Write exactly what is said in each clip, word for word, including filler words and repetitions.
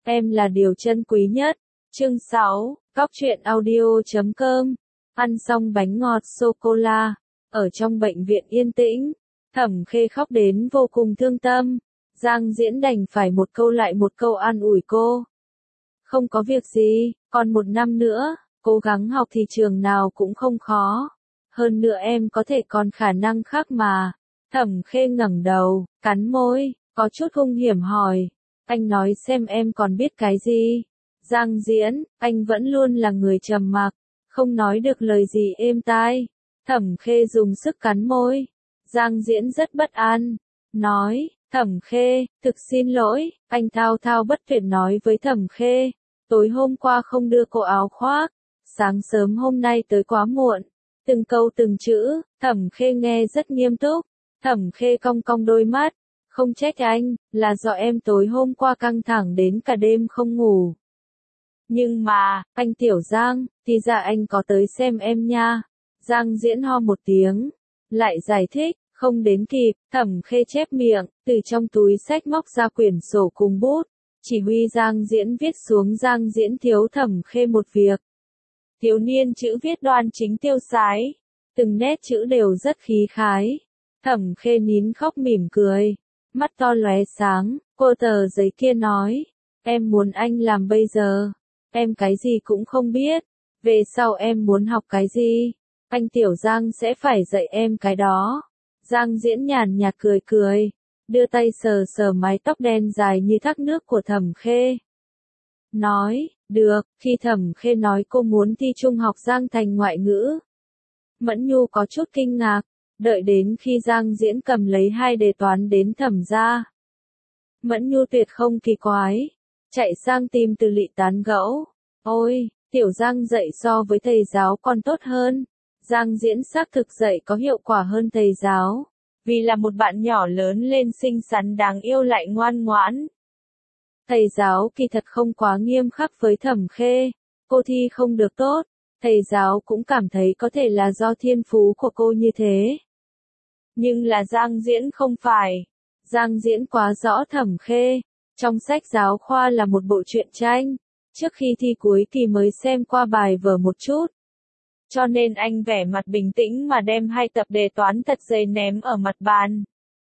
em là điều trân quý nhất. Chương sáu, Cóc truyện audio chấm com. Ăn xong bánh ngọt sô-cô-la, ở trong bệnh viện yên tĩnh, Thẩm Khê khóc đến vô cùng thương tâm. Giang Diễn đành phải một câu lại một câu an ủi cô. Không có việc gì, còn một năm nữa, cố gắng học thì trường nào cũng không khó. Hơn nữa em có thể còn khả năng khác mà. Thẩm Khê ngẩng đầu, cắn môi, có chút hung hiểm hỏi. Anh nói xem em còn biết cái gì? Giang Diễn, anh vẫn luôn là người trầm mặc, không nói được lời gì êm tai. Thẩm Khê dùng sức cắn môi. Giang Diễn rất bất an, nói, Thẩm Khê, thực xin lỗi, anh thao thao bất tuyệt nói với Thẩm Khê. Tối hôm qua không đưa cô áo khoác, sáng sớm hôm nay tới quá muộn. Từng câu từng chữ, Thẩm Khê nghe rất nghiêm túc. Thẩm Khê cong cong đôi mắt, không trách anh, là do em tối hôm qua căng thẳng đến cả đêm không ngủ. Nhưng mà, anh Tiểu Giang, thì ra anh có tới xem em nha. Giang Diễn ho một tiếng, lại giải thích, không đến kịp. Thẩm Khê chép miệng, từ trong túi xách móc ra quyển sổ cùng bút, chỉ huy Giang Diễn viết xuống. Giang Diễn thiếu Thẩm Khê một việc. Thiếu niên chữ viết đoan chính tiêu sái, từng nét chữ đều rất khí khái. Thẩm Khê nín khóc mỉm cười, mắt to lóe sáng. Cô tờ giấy kia nói, em muốn anh làm bây giờ, em cái gì cũng không biết, về sau em muốn học cái gì, anh Tiểu Giang sẽ phải dạy em cái đó. Giang Diễn nhàn nhạt cười cười, đưa tay sờ sờ mái tóc đen dài như thác nước của Thẩm Khê. Nói, được. Khi Thẩm Khê nói cô muốn thi trung học Giang Thành ngoại ngữ, Mẫn Nhu có chút kinh ngạc, đợi đến khi Giang Diễn cầm lấy hai đề toán đến Thẩm gia. Mẫn Nhu tuyệt không kỳ quái, chạy sang tìm Từ Lị tán gẫu. Ôi, Tiểu Giang dạy so với thầy giáo còn tốt hơn. Giang Diễn xác thực dạy có hiệu quả hơn thầy giáo, vì là một bạn nhỏ lớn lên xinh xắn đáng yêu lại ngoan ngoãn. Thầy giáo kỳ thật không quá nghiêm khắc với Thẩm Khê, cô thi không được tốt, thầy giáo cũng cảm thấy có thể là do thiên phú của cô như thế. Nhưng là Giang Diễn không phải. Giang Diễn quá rõ Thẩm Khê, trong sách giáo khoa là một bộ truyện tranh, trước khi thi cuối kỳ mới xem qua bài vở một chút. Cho nên anh vẻ mặt bình tĩnh mà đem hai tập đề toán thật dày ném ở mặt bàn.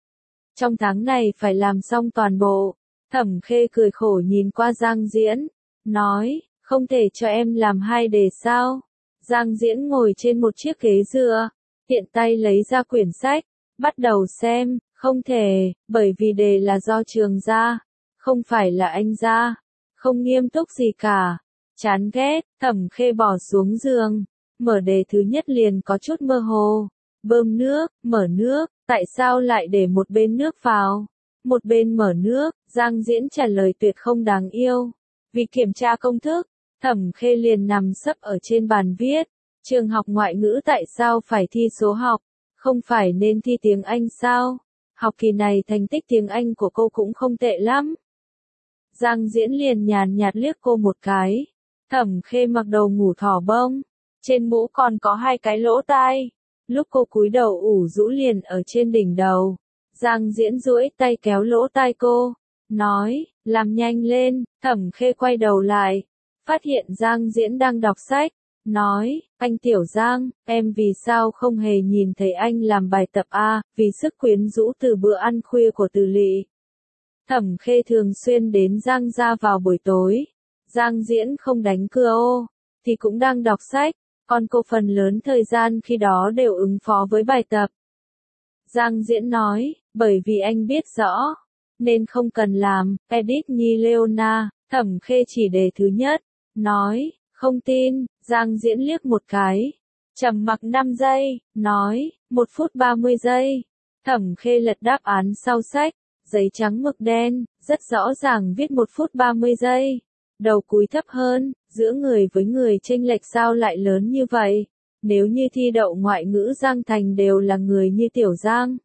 Trong tháng này phải làm xong toàn bộ. Thẩm Khê cười khổ nhìn qua Giang Diễn, nói, không thể cho em làm hai đề sao? Giang Diễn ngồi trên một chiếc ghế dựa, tiện tay lấy ra quyển sách, bắt đầu xem. Không thể, bởi vì đề là do trường ra, không phải là anh ra. Không nghiêm túc gì cả. Chán ghét. Thẩm Khê bỏ xuống giường, mở đề thứ nhất liền có chút mơ hồ. Bơm nước, mở nước, tại sao lại để một bên nước vào, một bên mở nước? Giang Diễn trả lời tuyệt không đáng yêu. Vì kiểm tra công thức, Thẩm Khê liền nằm sấp ở trên bàn viết. Trường học ngoại ngữ tại sao phải thi số học, không phải nên thi tiếng Anh sao? Học kỳ này thành tích tiếng Anh của cô cũng không tệ lắm. Giang Diễn liền nhàn nhạt liếc cô một cái. Thẩm Khê mặc đầu ngủ thỏ bông, trên mũ còn có hai cái lỗ tai. Lúc cô cúi đầu ủ rũ liền ở trên đỉnh đầu. Giang Diễn duỗi tay kéo lỗ tai cô, nói, làm nhanh lên. Thẩm Khê quay đầu lại, phát hiện Giang Diễn đang đọc sách, nói, anh Tiểu Giang, em vì sao không hề nhìn thấy anh làm bài tập a? Vì sức quyến rũ từ bữa ăn khuya của Từ Lị. Thẩm Khê thường xuyên đến Giang gia vào buổi tối. Giang Diễn không đánh cưa ô, thì cũng đang đọc sách, còn cô phần lớn thời gian khi đó đều ứng phó với bài tập. Giang Diễn nói, bởi vì anh biết rõ, nên không cần làm. Edith Nhi Leona. Thẩm Khê chỉ đề thứ nhất, nói, không tin. Giang Diễn liếc một cái, trầm mặc năm giây, nói, một phút ba mươi giây. Thẩm Khê lật đáp án sau sách, giấy trắng mực đen, rất rõ ràng viết một phút ba mươi giây. Đầu cúi thấp hơn, giữa người với người chênh lệch sao lại lớn như vậy? Nếu như thi đậu ngoại ngữ Giang Thành đều là người như Tiểu Giang,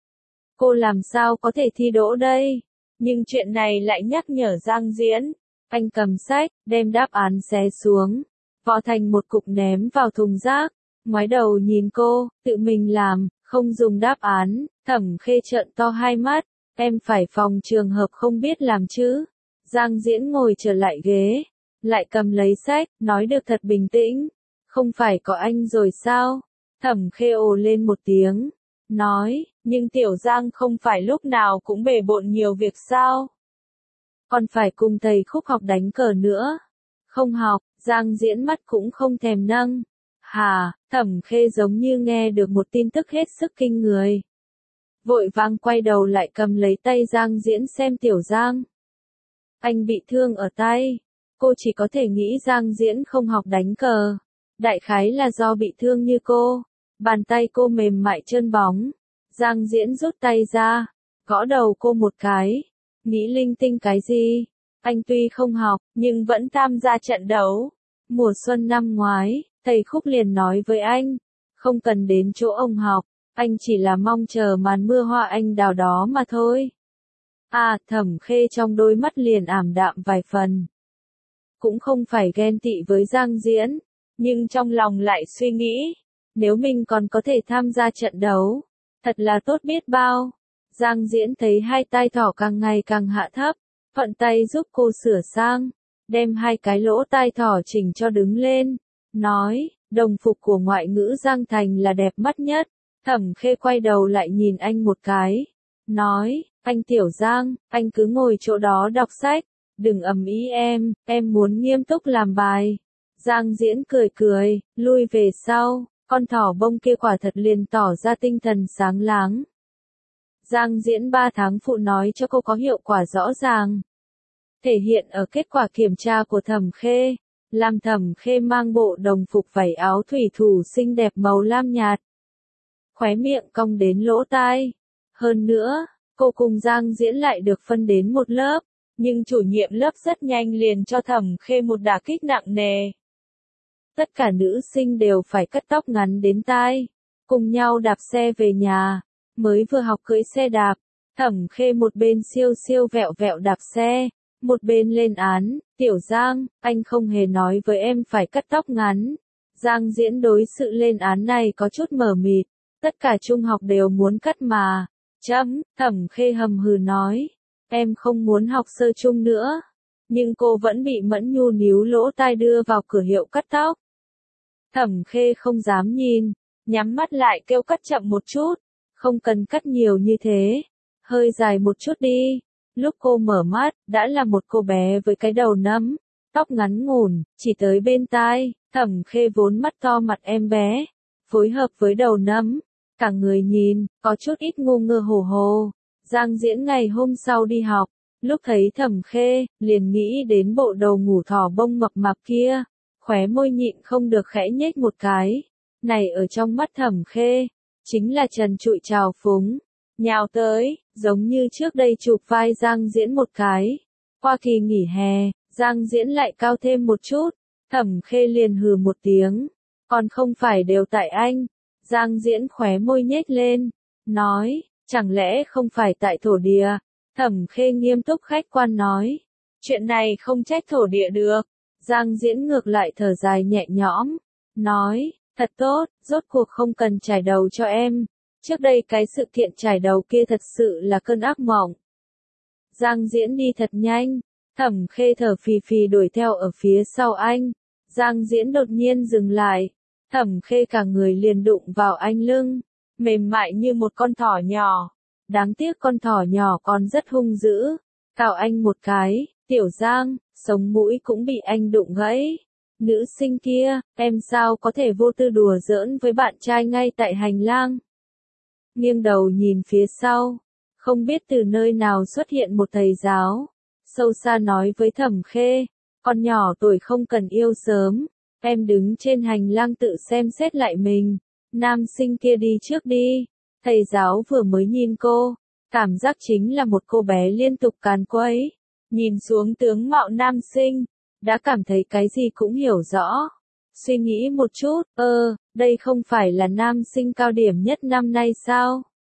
cô làm sao có thể thi đỗ đây? Nhưng chuyện này lại nhắc nhở Giang Diễn. Anh cầm sách, đem đáp án xé xuống, vò thành một cục ném vào thùng rác, ngoái đầu nhìn cô, tự mình làm, không dùng đáp án. Thẩm Khê trợn to hai mắt, em phải phòng trường hợp không biết làm chứ? Giang Diễn ngồi trở lại ghế, lại cầm lấy sách, nói được thật bình tĩnh. Không phải có anh rồi sao? Thẩm Khê ồ lên một tiếng, nói, nhưng Tiểu Giang không phải lúc nào cũng bề bộn nhiều việc sao? Còn phải cùng thầy Khúc học đánh cờ nữa. Không học, Giang Diễn mắt cũng không thèm nâng. Hà, Thẩm Khê giống như nghe được một tin tức hết sức kinh người. Vội vàng quay đầu lại cầm lấy tay Giang Diễn xem Tiểu Giang. Anh bị thương ở tay. Cô chỉ có thể nghĩ Giang Diễn không học đánh cờ. Đại khái là do bị thương như cô. Bàn tay cô mềm mại trơn bóng. Giang Diễn rút tay ra, gõ đầu cô một cái. Nghĩ linh tinh cái gì? Anh tuy không học, nhưng vẫn tham gia trận đấu. Mùa xuân năm ngoái, thầy Khúc liền nói với anh, không cần đến chỗ ông học, anh chỉ là mong chờ màn mưa hoa anh đào đó mà thôi. À, Thẩm Khê trong đôi mắt liền ảm đạm vài phần. Cũng không phải ghen tị với Giang Diễn, nhưng trong lòng lại suy nghĩ, nếu mình còn có thể tham gia trận đấu, thật là tốt biết bao. Giang Diễn thấy hai tai thỏ càng ngày càng hạ thấp, thuận tay giúp cô sửa sang, đem hai cái lỗ tai thỏ chỉnh cho đứng lên, nói, đồng phục của ngoại ngữ Giang Thành là đẹp mắt nhất. Thẩm Khê quay đầu lại nhìn anh một cái, nói, anh Tiểu Giang, anh cứ ngồi chỗ đó đọc sách, đừng ầm ĩ em, em muốn nghiêm túc làm bài. Giang Diễn cười cười, lui về sau, con thỏ bông kia quả thật liền tỏ ra tinh thần sáng láng. Giang Diễn ba tháng phụ nói cho cô có hiệu quả rõ ràng. Thể hiện ở kết quả kiểm tra của Thẩm Khê, làm Thẩm Khê mang bộ đồng phục vảy áo thủy thủ xinh đẹp màu lam nhạt. Khóe miệng cong đến lỗ tai. Hơn nữa, cô cùng Giang Diễn lại được phân đến một lớp, nhưng chủ nhiệm lớp rất nhanh liền cho Thẩm Khê một đả kích nặng nề. Tất cả nữ sinh đều phải cắt tóc ngắn đến tai, cùng nhau đạp xe về nhà. Mới vừa học cưỡi xe đạp, Thẩm Khê một bên siêu siêu vẹo vẹo đạp xe, một bên lên án, Tiểu Giang, anh không hề nói với em phải cắt tóc ngắn. Giang Diễn đối sự lên án này có chút mờ mịt, tất cả trung học đều muốn cắt mà. Chấm, Thẩm Khê hầm hừ nói, em không muốn học sơ trung nữa. Nhưng cô vẫn bị Mẫn Nhu níu lỗ tai đưa vào cửa hiệu cắt tóc. Thẩm Khê không dám nhìn, nhắm mắt lại kêu cắt chậm một chút. Không cần cắt nhiều như thế, hơi dài một chút đi. Lúc cô mở mắt, đã là một cô bé với cái đầu nấm, tóc ngắn ngủn, chỉ tới bên tai. Thẩm Khê vốn mắt to mặt em bé, phối hợp với đầu nấm, cả người nhìn, có chút ít ngu ngơ hồ hồ. Giang Diễn ngày hôm sau đi học, lúc thấy Thẩm Khê, liền nghĩ đến bộ đầu ngủ thỏ bông mập mạp kia, khóe môi nhịn không được khẽ nhếch một cái. Này ở trong mắt Thẩm Khê, chính là trần trụi trào phúng, nhào tới, giống như trước đây chụp vai Giang Diễn một cái. Qua kỳ nghỉ hè, Giang Diễn lại cao thêm một chút, Thẩm Khê liền hừ một tiếng, còn không phải đều tại anh. Giang Diễn khóe môi nhếch lên, nói, chẳng lẽ không phải tại thổ địa. Thẩm Khê nghiêm túc khách quan nói, chuyện này không trách thổ địa được. Giang Diễn ngược lại thở dài nhẹ nhõm, nói, thật tốt, rốt cuộc không cần trải đầu cho em. Trước đây cái sự kiện trải đầu kia thật sự là cơn ác mộng. Giang Diễn đi thật nhanh, Thẩm Khê thở phì phì đuổi theo ở phía sau anh. Giang Diễn đột nhiên dừng lại, Thẩm Khê cả người liền đụng vào anh lưng, mềm mại như một con thỏ nhỏ. Đáng tiếc con thỏ nhỏ còn rất hung dữ, cào anh một cái, Tiểu Giang, sống mũi cũng bị anh đụng gãy. Nữ sinh kia, em sao có thể vô tư đùa giỡn với bạn trai ngay tại hành lang. Nghiêng đầu nhìn phía sau, không biết từ nơi nào xuất hiện một thầy giáo, sâu xa nói với Thẩm Khê, con nhỏ tuổi không cần yêu sớm, em đứng trên hành lang tự xem xét lại mình, nam sinh kia đi trước đi. Thầy giáo vừa mới nhìn cô, cảm giác chính là một cô bé liên tục càn quấy, nhìn xuống tướng mạo nam sinh, đã cảm thấy cái gì cũng hiểu rõ. Suy nghĩ một chút, ơ, đây không phải là nam sinh cao điểm nhất năm nay sao?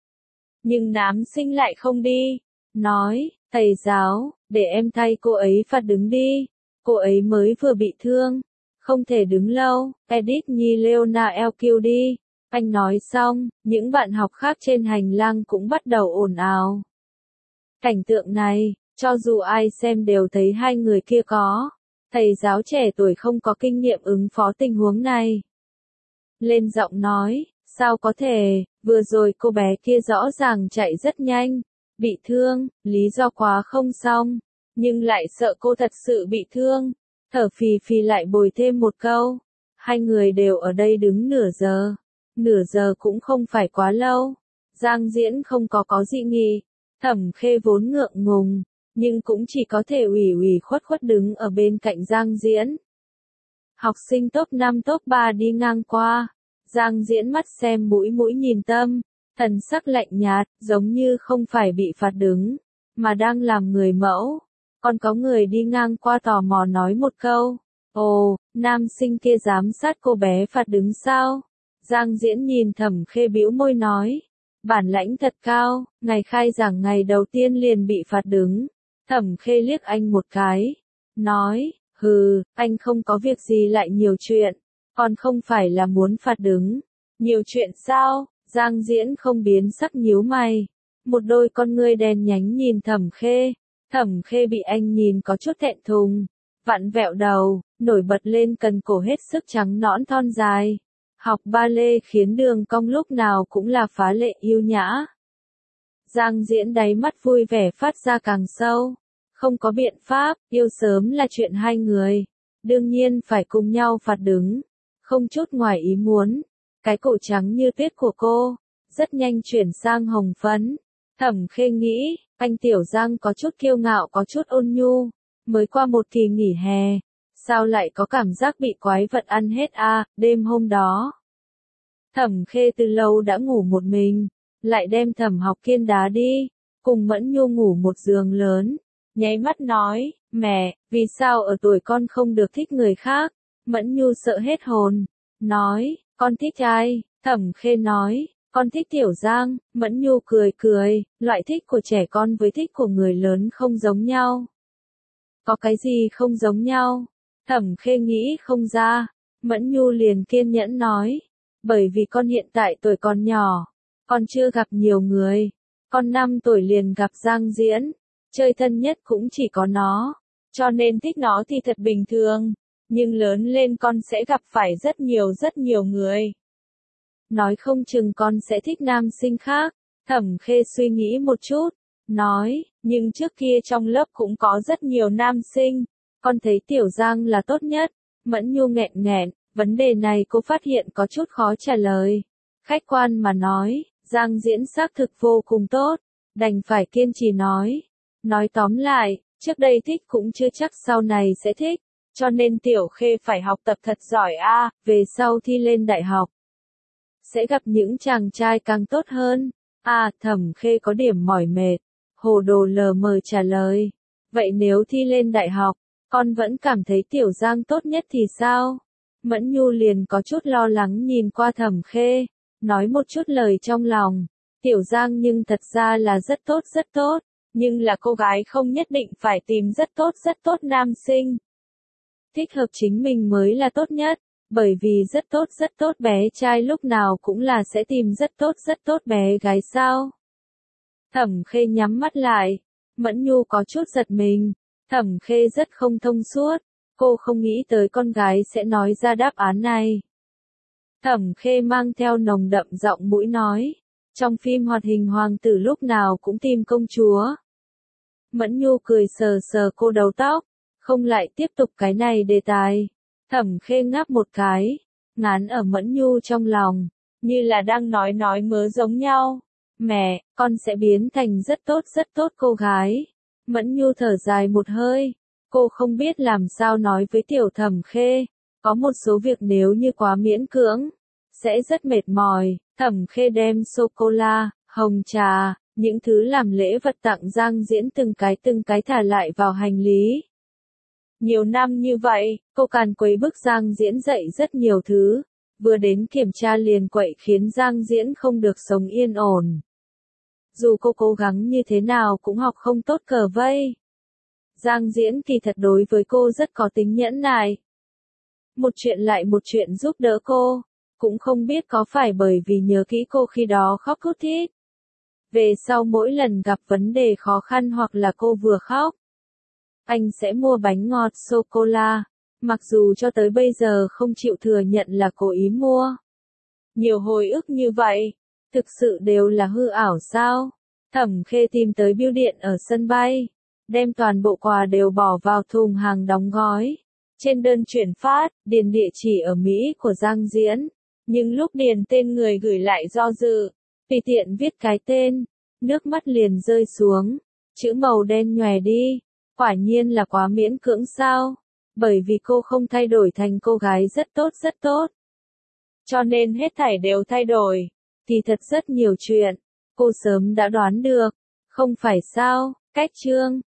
Nhưng nam sinh lại không đi. Nói, thầy giáo, để em thay cô ấy phạt đứng đi. Cô ấy mới vừa bị thương, không thể đứng lâu, Edith Nhi Leona lờ quy đi. Anh nói xong, những bạn học khác trên hành lang cũng bắt đầu ồn ào. Cảnh tượng này, Cho dù ai xem đều thấy hai người kia có. Thầy giáo trẻ tuổi không có kinh nghiệm ứng phó tình huống này. Lên giọng nói, sao có thể, vừa rồi cô bé kia rõ ràng chạy rất nhanh, bị thương, lý do quá không xong, nhưng lại sợ cô thật sự bị thương. Thở phì phì lại bồi thêm một câu, hai người đều ở đây đứng nửa giờ, nửa giờ cũng không phải quá lâu. Giang Diễn không có có dị nghị, Thẩm Khê vốn ngượng ngùng, nhưng cũng chỉ có thể ủy ủy khuất khuất đứng ở bên cạnh Giang Diễn. Học sinh top năm top ba đi ngang qua, Giang Diễn mắt xem mũi mũi nhìn tâm, thần sắc lạnh nhạt, giống như không phải bị phạt đứng, mà đang làm người mẫu. Còn có người đi ngang qua tò mò nói một câu, ồ, nam sinh kia giám sát cô bé phạt đứng sao? Giang Diễn nhìn Thẩm Khê bĩu môi nói, bản lãnh thật cao, ngày khai giảng ngày đầu tiên liền bị phạt đứng. Thẩm Khê liếc anh một cái, nói, hừ, anh không có việc gì lại nhiều chuyện, còn không phải là muốn phạt đứng. Nhiều chuyện sao? Giang Diễn không biến sắc nhíu mày, một đôi con ngươi đen nhánh nhìn Thẩm Khê. Thẩm Khê bị anh nhìn có chút thẹn thùng, vặn vẹo đầu, nổi bật lên cần cổ hết sức trắng nõn thon dài. Học ba lê khiến đường cong lúc nào cũng là phá lệ yêu nhã. Giang Diễn đáy mắt vui vẻ phát ra càng sâu. Không có biện pháp, yêu sớm là chuyện hai người. Đương nhiên phải cùng nhau phạt đứng. Không chút ngoài ý muốn. Cái cổ trắng như tuyết của cô, rất nhanh chuyển sang hồng phấn. Thẩm Khê nghĩ, anh Tiểu Giang có chút kiêu ngạo có chút ôn nhu. Mới qua một kỳ nghỉ hè. Sao lại có cảm giác bị quái vật ăn hết à, đêm hôm đó. Thẩm Khê từ lâu đã ngủ một mình, lại đem Thẩm Học Kiên đá đi, cùng Mẫn Nhu ngủ một giường lớn, nháy mắt nói, mẹ, vì sao ở tuổi con không được thích người khác? Mẫn Nhu sợ hết hồn, nói, con thích ai? Thẩm Khê nói, con thích Tiểu Giang. Mẫn Nhu cười cười, loại thích của trẻ con với thích của người lớn không giống nhau. Có cái gì không giống nhau? Thẩm Khê nghĩ không ra, Mẫn Nhu liền kiên nhẫn nói, bởi vì con hiện tại tuổi còn nhỏ, con chưa gặp nhiều người, con năm tuổi liền gặp Giang Diễn, chơi thân nhất cũng chỉ có nó, cho nên thích nó thì thật bình thường, nhưng lớn lên con sẽ gặp phải rất nhiều rất nhiều người. Nói không chừng con sẽ thích nam sinh khác. Thẩm Khê suy nghĩ một chút, nói, nhưng trước kia trong lớp cũng có rất nhiều nam sinh, con thấy Tiểu Giang là tốt nhất. Mẫn Nhu nghẹn nghẹn, vấn đề này cô phát hiện có chút khó trả lời. Khách quan mà nói, Giang Diễn xác thực vô cùng tốt, đành phải kiên trì nói. Nói tóm lại, trước đây thích cũng chưa chắc sau này sẽ thích, cho nên Tiểu Khê phải học tập thật giỏi a, về sau thi lên đại học. Sẽ gặp những chàng trai càng tốt hơn. À, Thẩm Khê có điểm mỏi mệt, hồ đồ lờ mờ trả lời. Vậy nếu thi lên đại học, con vẫn cảm thấy Tiểu Giang tốt nhất thì sao? Mẫn Nhu liền có chút lo lắng nhìn qua Thẩm Khê, nói một chút lời trong lòng. Tiểu Giang nhưng thật ra là rất tốt rất tốt, nhưng là cô gái không nhất định phải tìm rất tốt rất tốt nam sinh. Thích hợp chính mình mới là tốt nhất, bởi vì rất tốt rất tốt bé trai lúc nào cũng là sẽ tìm rất tốt rất tốt bé gái sao? Thẩm Khê nhắm mắt lại, Mẫn Nhu có chút giật mình. Thẩm Khê rất không thông suốt, cô không nghĩ tới con gái sẽ nói ra đáp án này. Thẩm Khê mang theo nồng đậm giọng mũi nói, trong phim hoạt hình hoàng tử lúc nào cũng tìm công chúa. Mẫn Nhu cười sờ sờ cô đầu tóc, không lại tiếp tục cái này đề tài. Thẩm Khê ngáp một cái, ngán ở Mẫn Nhu trong lòng, như là đang nói nói mớ giống nhau. Mẹ, con sẽ biến thành rất tốt rất tốt cô gái. Mẫn Nhu thở dài một hơi, cô không biết làm sao nói với Tiểu Thẩm Khê, có một số việc nếu như quá miễn cưỡng, sẽ rất mệt mỏi. Thẩm Khê đem sô-cô-la, hồng trà, những thứ làm lễ vật tặng Giang Diễn từng cái từng cái thả lại vào hành lý. Nhiều năm như vậy, cô càn quấy bức Giang Diễn dạy rất nhiều thứ, vừa đến kiểm tra liền quậy khiến Giang Diễn không được sống yên ổn. Dù cô cố gắng như thế nào cũng học không tốt cờ vây. Giang Diễn kỳ thật đối với cô rất có tính nhẫn nại. Một chuyện lại một chuyện giúp đỡ cô, cũng không biết có phải bởi vì nhớ kỹ cô khi đó khóc thút thít. Về sau mỗi lần gặp vấn đề khó khăn hoặc là cô vừa khóc, anh sẽ mua bánh ngọt sô-cô-la, mặc dù cho tới bây giờ không chịu thừa nhận là cố ý mua. Nhiều hồi ức như vậy, thực sự đều là hư ảo sao? Thẩm Khê tìm tới bưu điện ở sân bay, đem toàn bộ quà đều bỏ vào thùng hàng đóng gói. Trên đơn chuyển phát, điền địa chỉ ở Mỹ của Giang Diễn, nhưng lúc điền tên người gửi lại do dự, tùy tiện viết cái tên, nước mắt liền rơi xuống, chữ màu đen nhòe đi, quả nhiên là quá miễn cưỡng sao, bởi vì cô không thay đổi thành cô gái rất tốt rất tốt. Cho nên hết thảy đều thay đổi, thì thật rất nhiều chuyện, cô sớm đã đoán được, không phải sao, cách chương.